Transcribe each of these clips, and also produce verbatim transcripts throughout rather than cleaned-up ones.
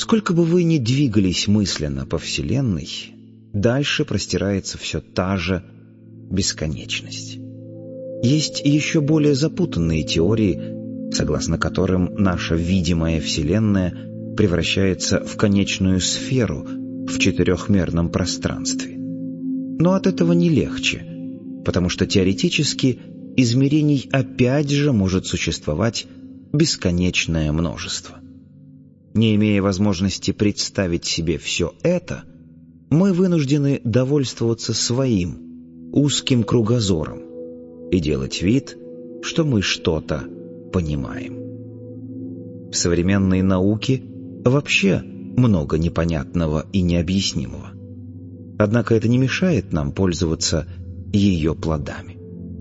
Сколько бы вы ни двигались мысленно по Вселенной, дальше простирается все та же бесконечность. Есть еще более запутанные теории, согласно которым наша видимая Вселенная превращается в конечную сферу в четырехмерном пространстве. Но от этого не легче, потому что теоретически измерений опять же может существовать бесконечное множество. Не имея возможности представить себе все это, мы вынуждены довольствоваться своим узким кругозором и делать вид, что мы что-то понимаем. В современной науке вообще много непонятного и необъяснимого. Однако это не мешает нам пользоваться ее плодами.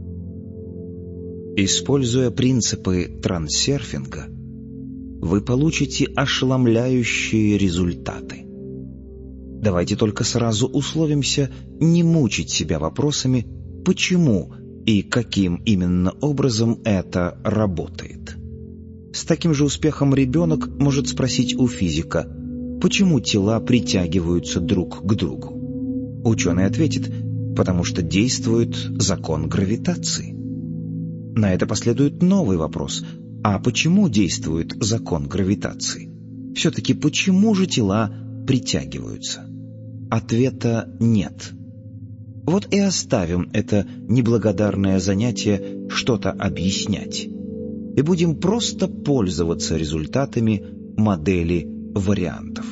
Используя принципы трансерфинга, вы получите ошеломляющие результаты. Давайте только сразу условимся не мучить себя вопросами, почему и каким именно образом это работает. С таким же успехом ребенок может спросить у физика, почему тела притягиваются друг к другу. Ученый ответит, потому что действует закон гравитации. На это последует новый вопрос, а почему действует закон гравитации? Все-таки почему же тела притягиваются? Ответа нет. Вот и оставим это неблагодарное занятие что-то объяснять. И будем просто пользоваться результатами модели вариантов.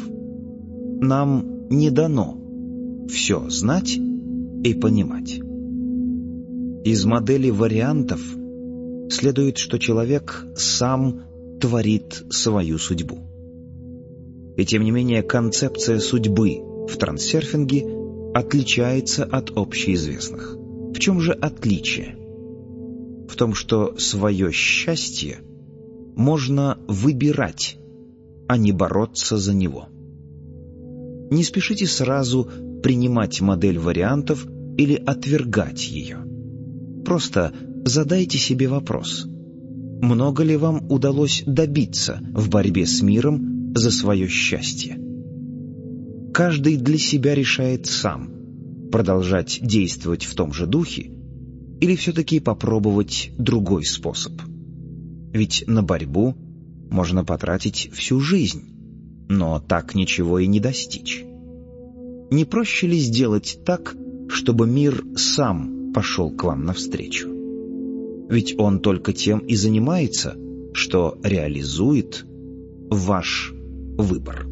Нам не дано все знать и понимать. Из модели вариантов следует, что человек сам творит свою судьбу. И тем не менее концепция судьбы в трансерфинге отличается от общеизвестных. В чем же отличие? В том, что свое счастье можно выбирать, а не бороться за него. Не спешите сразу принимать модель вариантов или отвергать ее. Просто задайте себе вопрос: много ли вам удалось добиться в борьбе с миром за свое счастье? Каждый для себя решает сам, продолжать действовать в том же духе или все-таки попробовать другой способ. Ведь на борьбу можно потратить всю жизнь, но так ничего и не достичь. Не проще ли сделать так, чтобы мир сам пошел к вам навстречу? Ведь он только тем и занимается, что реализует ваш выбор.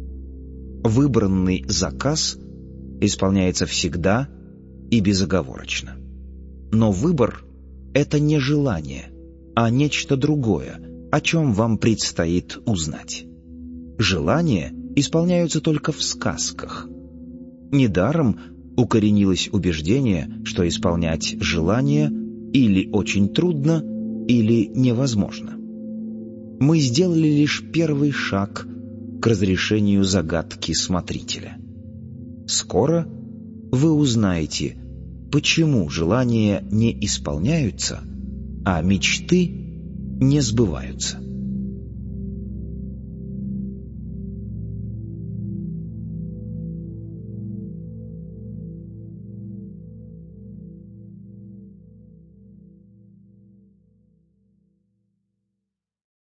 Выбранный заказ исполняется всегда и безоговорочно. Но выбор — это не желание, а нечто другое, о чем вам предстоит узнать. Желания исполняются только в сказках. Недаром укоренилось убеждение, что исполнять желание или очень трудно, или невозможно. Мы сделали лишь первый шаг к разрешению загадки смотрителя. Скоро вы узнаете, почему желания не исполняются, а мечты не сбываются.